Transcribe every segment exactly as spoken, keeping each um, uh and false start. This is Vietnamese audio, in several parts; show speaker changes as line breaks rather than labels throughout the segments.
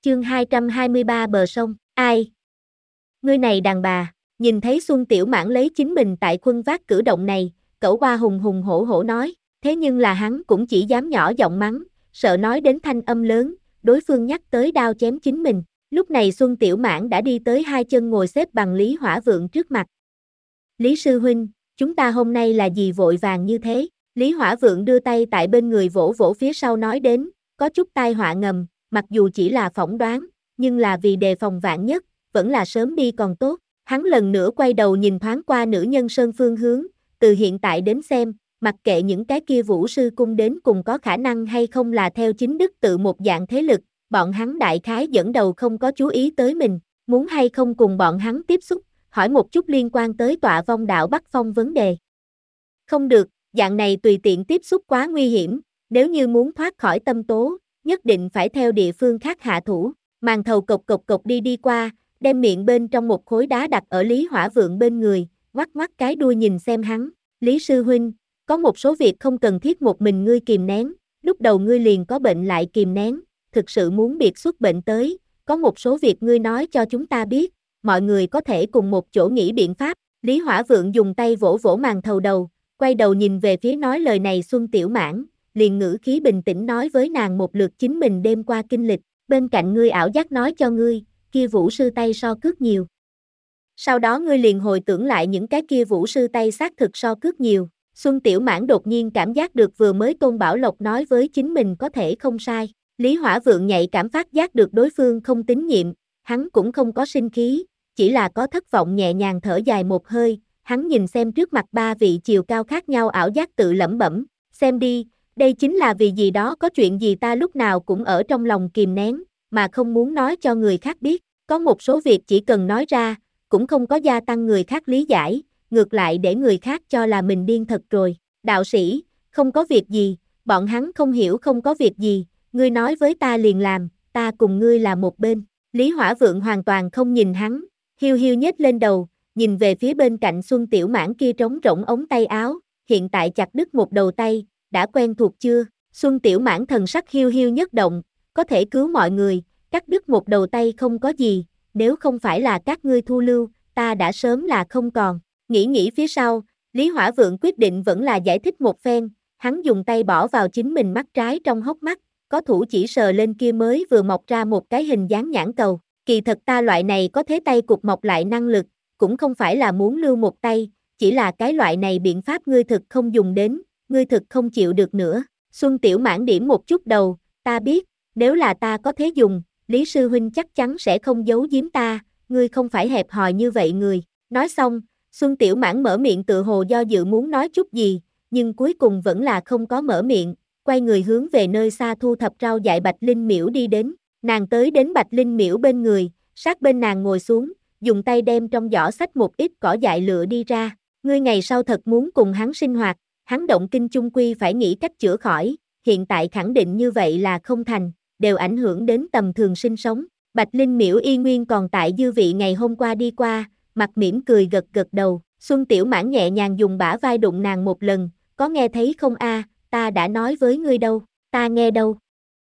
Chương hai trăm hai mươi ba bờ sông, ai? Ngươi này đàn bà, nhìn thấy Xuân Tiểu Mãn lấy chính mình tại khuân vác cử động này, Cẩu Hoa hùng hùng hổ hổ nói, thế nhưng là hắn cũng chỉ dám nhỏ giọng mắng, sợ nói đến thanh âm lớn, đối phương nhắc tới đao chém chính mình. Lúc này Xuân Tiểu Mãn đã đi tới hai chân ngồi xếp bằng Lý Hỏa Vượng trước mặt. Lý sư huynh, chúng ta hôm nay là gì vội vàng như thế? Lý Hỏa Vượng đưa tay tại bên người vỗ vỗ phía sau nói đến, có chút tai họa ngầm, mặc dù chỉ là phỏng đoán, nhưng là vì đề phòng vạn nhất, vẫn là sớm đi còn tốt. Hắn lần nữa quay đầu nhìn thoáng qua nữ nhân sơn phương hướng, từ hiện tại đến xem, mặc kệ những cái kia vũ sư cung đến cùng có khả năng hay không là theo chính đức tự một dạng thế lực, bọn hắn đại khái dẫn đầu không có chú ý tới mình, muốn hay không cùng bọn hắn tiếp xúc, hỏi một chút liên quan tới tọa vong đạo Bắc Phong vấn đề. Không được, dạng này tùy tiện tiếp xúc quá nguy hiểm, nếu như muốn thoát khỏi tâm tố, nhất định phải theo địa phương khác hạ thủ. Màn thầu cộc cộc cộc đi đi qua, đem miệng bên trong một khối đá đặt ở Lý Hỏa Vượng bên người, ngoắc ngoắc cái đuôi nhìn xem hắn, Lý sư huynh, có một số việc không cần thiết một mình ngươi kìm nén, lúc đầu ngươi liền có bệnh lại kìm nén, thực sự muốn biệt xuất bệnh tới, có một số việc ngươi nói cho chúng ta biết, mọi người có thể cùng một chỗ nghĩ biện pháp. Lý Hỏa Vượng dùng tay vỗ vỗ màn thầu đầu, quay đầu nhìn về phía nói lời này Xuân Tiểu Mãn, liền ngữ khí bình tĩnh nói với nàng một lượt chính mình đêm qua kinh lịch, bên cạnh ngươi ảo giác nói cho ngươi, kia vũ sư tay so cước nhiều. Sau đó ngươi liền hồi tưởng lại những cái kia vũ sư tay xác thực so cước nhiều. Xuân Tiểu Mãn đột nhiên cảm giác được vừa mới Tôn Bảo Lộc nói với chính mình có thể không sai. Lý Hỏa Vượng nhạy cảm phát giác được đối phương không tín nhiệm, hắn cũng không có sinh khí, chỉ là có thất vọng nhẹ nhàng thở dài một hơi, hắn nhìn xem trước mặt ba vị chiều cao khác nhau ảo giác tự lẩm bẩm, xem đi, đây chính là vì gì đó có chuyện gì ta lúc nào cũng ở trong lòng kìm nén, mà không muốn nói cho người khác biết, có một số việc chỉ cần nói ra, cũng không có gia tăng người khác lý giải, ngược lại để người khác cho là mình điên thật rồi. Đạo sĩ, không có việc gì, bọn hắn không hiểu không có việc gì, ngươi nói với ta liền làm, ta cùng ngươi là một bên. Lý Hỏa Vượng hoàn toàn không nhìn hắn, hiu hiu nhếch lên đầu, nhìn về phía bên cạnh Xuân Tiểu Mãn kia trống rỗng ống tay áo, hiện tại chặt đứt một đầu tay, đã quen thuộc chưa? Xuân Tiểu Mãn thần sắc hiu hiu nhất động, có thể cứu mọi người, cắt đứt một đầu tay không có gì, nếu không phải là các ngươi thu lưu, ta đã sớm là không còn. Nghĩ nghĩ phía sau, Lý Hỏa Vượng quyết định vẫn là giải thích một phen, hắn dùng tay bỏ vào chính mình mắt trái trong hốc mắt, có thủ chỉ sờ lên kia mới vừa mọc ra một cái hình dáng nhãn cầu, kỳ thật ta loại này có thế tay cục mọc lại năng lực, cũng không phải là muốn lưu một tay, chỉ là cái loại này biện pháp ngươi thực không dùng đến, ngươi thực không chịu được nữa. Xuân Tiểu Mãn điểm một chút đầu, ta biết, nếu là ta có thế dùng, Lý sư huynh chắc chắn sẽ không giấu giếm ta, ngươi không phải hẹp hòi như vậy người. Nói xong, Xuân Tiểu Mãn mở miệng tự hồ do dự muốn nói chút gì, nhưng cuối cùng vẫn là không có mở miệng, quay người hướng về nơi xa thu thập rau dại Bạch Linh Miễu đi đến. Nàng tới đến Bạch Linh Miễu bên người, sát bên nàng ngồi xuống, dùng tay đem trong giỏ xách một ít cỏ dại lựa đi ra. Ngươi ngày sau thật muốn cùng hắn sinh hoạt, hắn động kinh chung quy phải nghĩ cách chữa khỏi, hiện tại khẳng định như vậy là không thành, đều ảnh hưởng đến tầm thường sinh sống. Bạch Linh Miễu y nguyên còn tại dư vị ngày hôm qua đi qua, mặt mỉm cười gật gật đầu. Xuân Tiểu Mãn nhẹ nhàng dùng bả vai đụng nàng một lần, có nghe thấy không a? Ta đã nói với ngươi đâu, ta nghe đâu.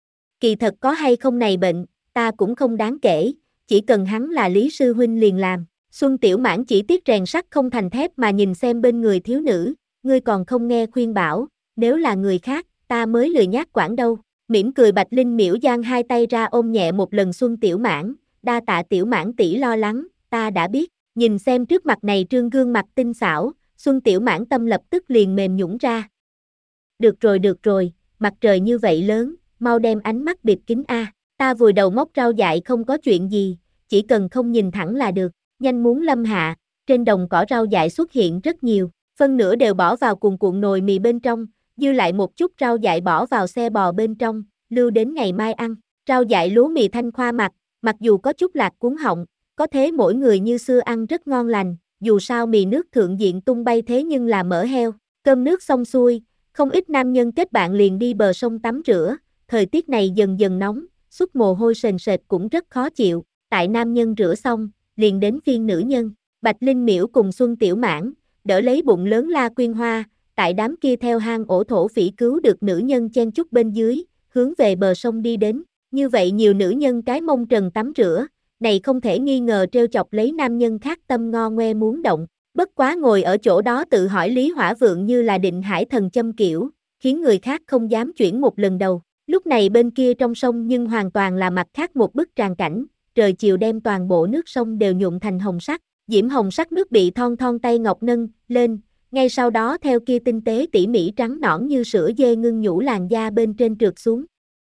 Kỳ thật có hay không này bệnh, ta cũng không đáng kể, chỉ cần hắn là Lý sư huynh liền làm. Xuân Tiểu Mãn chỉ tiếc rèn sắt không thành thép mà nhìn xem bên người thiếu nữ, ngươi còn không nghe khuyên bảo, nếu là người khác, ta mới lười nhác quản đâu. Mỉm cười Bạch Linh Miễu giang hai tay ra ôm nhẹ một lần Xuân Tiểu Mãn, đa tạ Tiểu Mãn tỷ lo lắng, ta đã biết. Nhìn xem trước mặt này trương gương mặt tinh xảo, Xuân Tiểu Mãn tâm lập tức liền mềm nhũn ra. Được rồi được rồi, mặt trời như vậy lớn, mau đem ánh mắt bịt kín a, ta vùi đầu móc rau dại không có chuyện gì, chỉ cần không nhìn thẳng là được. Nhanh muốn lâm hạ, trên đồng cỏ rau dại xuất hiện rất nhiều, phân nửa đều bỏ vào cuồn cuộn nồi mì bên trong, dư lại một chút rau dại bỏ vào xe bò bên trong, lưu đến ngày mai ăn. Rau dại lúa mì thanh khoa mặt, mặc dù có chút lạc cuốn họng, có thế mỗi người như xưa ăn rất ngon lành, dù sao mì nước thượng diện tung bay thế nhưng là mỡ heo. Cơm nước xong xuôi, không ít nam nhân kết bạn liền đi bờ sông tắm rửa, thời tiết này dần dần nóng, xuất mồ hôi sền sệt cũng rất khó chịu. Tại nam nhân rửa xong, liền đến phiên nữ nhân. Bạch Linh Miễu cùng Xuân Tiểu Mãn, đỡ lấy bụng lớn La Quyên Hoa, tại đám kia theo hang ổ thổ phỉ cứu được nữ nhân chen chúc bên dưới, hướng về bờ sông đi đến. Như vậy nhiều nữ nhân cái mông trần tắm rửa, này không thể nghi ngờ trêu chọc lấy nam nhân khác tâm ngo ngoe muốn động. Bất quá ngồi ở chỗ đó tự hỏi Lý Hỏa Vượng như là định hải thần châm kiểu, khiến người khác không dám chuyển một lần đầu. Lúc này bên kia trong sông nhưng hoàn toàn là mặt khác một bức tràng cảnh, trời chiều đem toàn bộ nước sông đều nhuộm thành hồng sắc, diễm hồng sắc nước bị thon thon tay ngọc nâng lên, ngay sau đó theo kia tinh tế tỉ mỉ trắng nõn như sữa dê ngưng nhũ làn da bên trên trượt xuống.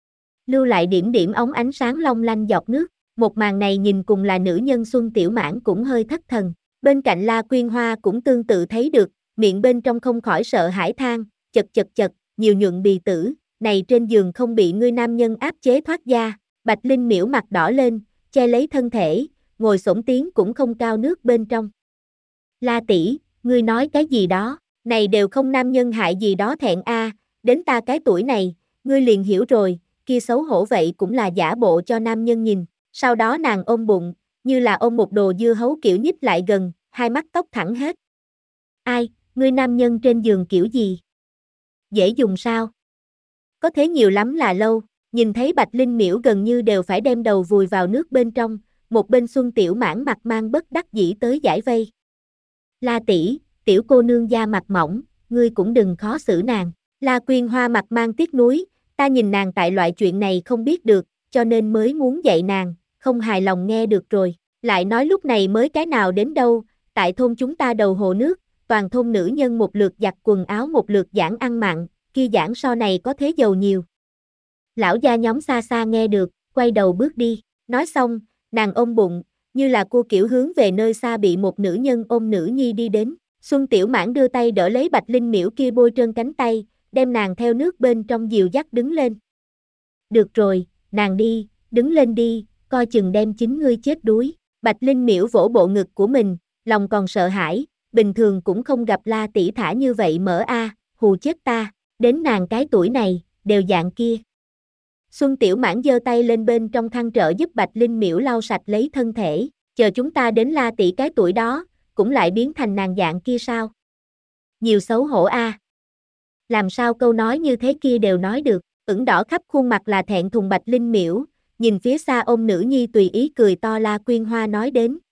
Lưu lại điểm điểm ống ánh sáng long lanh giọt nước, một màn này nhìn cùng là nữ nhân Xuân Tiểu Mãn cũng hơi thất thần. Bên cạnh La Quyên Hoa cũng tương tự thấy được, miệng bên trong không khỏi sợ hãi than, chật chật chật, nhiều nhuận bì tử, này trên giường không bị ngươi nam nhân áp chế thoát da. Bạch Linh miễu mặt đỏ lên, che lấy thân thể, ngồi xổm tiếng cũng không cao nước bên trong. La tỷ, ngươi nói cái gì đó, này đều không nam nhân hại gì đó thẹn a, đến ta cái tuổi này, ngươi liền hiểu rồi, kia xấu hổ vậy cũng là giả bộ cho nam nhân nhìn. Sau đó nàng ôm bụng, như là ôm một đồ dưa hấu kiểu nhích lại gần, hai mắt tóc thẳng hết. Ai, ngươi nam nhân trên giường kiểu gì? Dễ dùng sao? Có thế nhiều lắm là lâu, nhìn thấy Bạch Linh miễu gần như đều phải đem đầu vùi vào nước bên trong, một bên Xuân Tiểu Mãn mặt mang bất đắc dĩ tới giải vây. La tỷ, tiểu cô nương da mặt mỏng, ngươi cũng đừng khó xử nàng. La Quyên Hoa mặt mang tiếc nuối, ta nhìn nàng tại loại chuyện này không biết được, cho nên mới muốn dạy nàng, không hài lòng nghe được rồi, lại nói lúc này mới cái nào đến đâu, tại thôn chúng ta đầu hồ nước, toàn thôn nữ nhân một lượt giặt quần áo một lượt giảng ăn mặn, kia giảng so này có thế giàu nhiều. Lão gia nhóm xa xa nghe được, quay đầu bước đi, nói xong, nàng ôm bụng, như là cô kiểu hướng về nơi xa bị một nữ nhân ôm nữ nhi đi đến. Xuân Tiểu Mãn đưa tay đỡ lấy Bạch Linh miễu kia bôi trơn cánh tay, đem nàng theo nước bên trong dìu dắt đứng lên. Được rồi, nàng đi, đứng lên đi, coi chừng đem chính ngươi chết đuối. Bạch Linh miễu vỗ bộ ngực của mình, lòng còn sợ hãi, bình thường cũng không gặp La tỷ thả như vậy mở a, hù chết ta, đến nàng cái tuổi này, đều dạng kia. Xuân Tiểu Mãn giơ tay lên bên trong khăn trợ giúp Bạch Linh miễu lau sạch lấy thân thể, chờ chúng ta đến La tỷ cái tuổi đó, cũng lại biến thành nàng dạng kia sao? Nhiều xấu hổ a. Làm sao câu nói như thế kia đều nói được, ửng đỏ khắp khuôn mặt là thẹn thùng Bạch Linh miễu, nhìn phía xa ôm nữ nhi tùy ý cười to La Quyên Hoa nói đến,